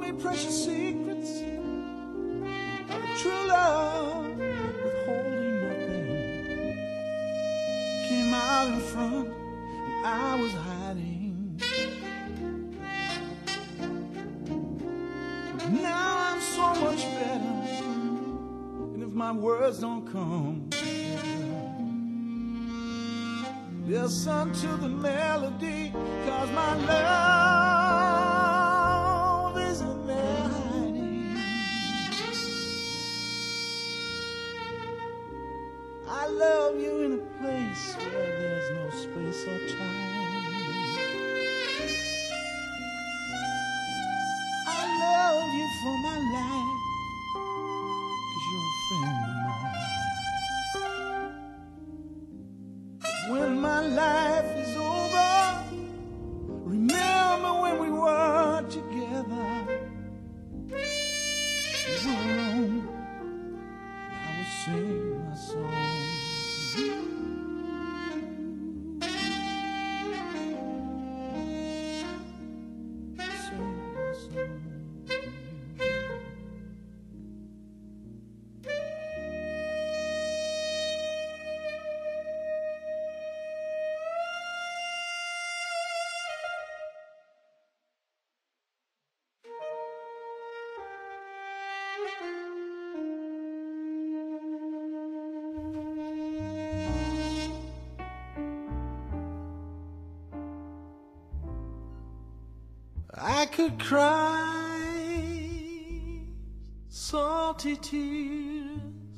me precious secrets of a true love, withholding nothing. Came out in front and I was hiding. But now I'm so much better, and if my words don't come together, listen to the melody, 'cause my love is in there hiding. I love you in a place where there's no space or time. I love you for my life, 'cause you're a friend of mine. When my life is over, remember when we were together. You were alone, I would sing my song to you. Sing my song to you. I could cry salty tears.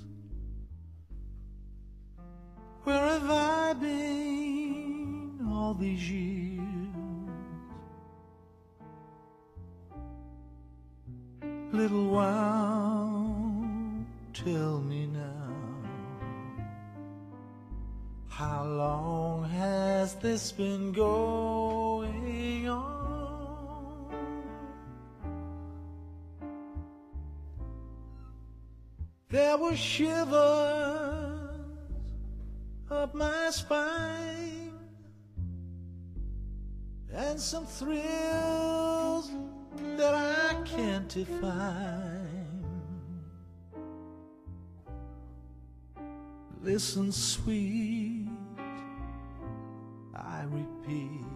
Where have I been all these years? Little while, tell me now, how long has this been going on? There were shivers up my spine, and some thrills that I can't define. Listen, sweet, I repeat,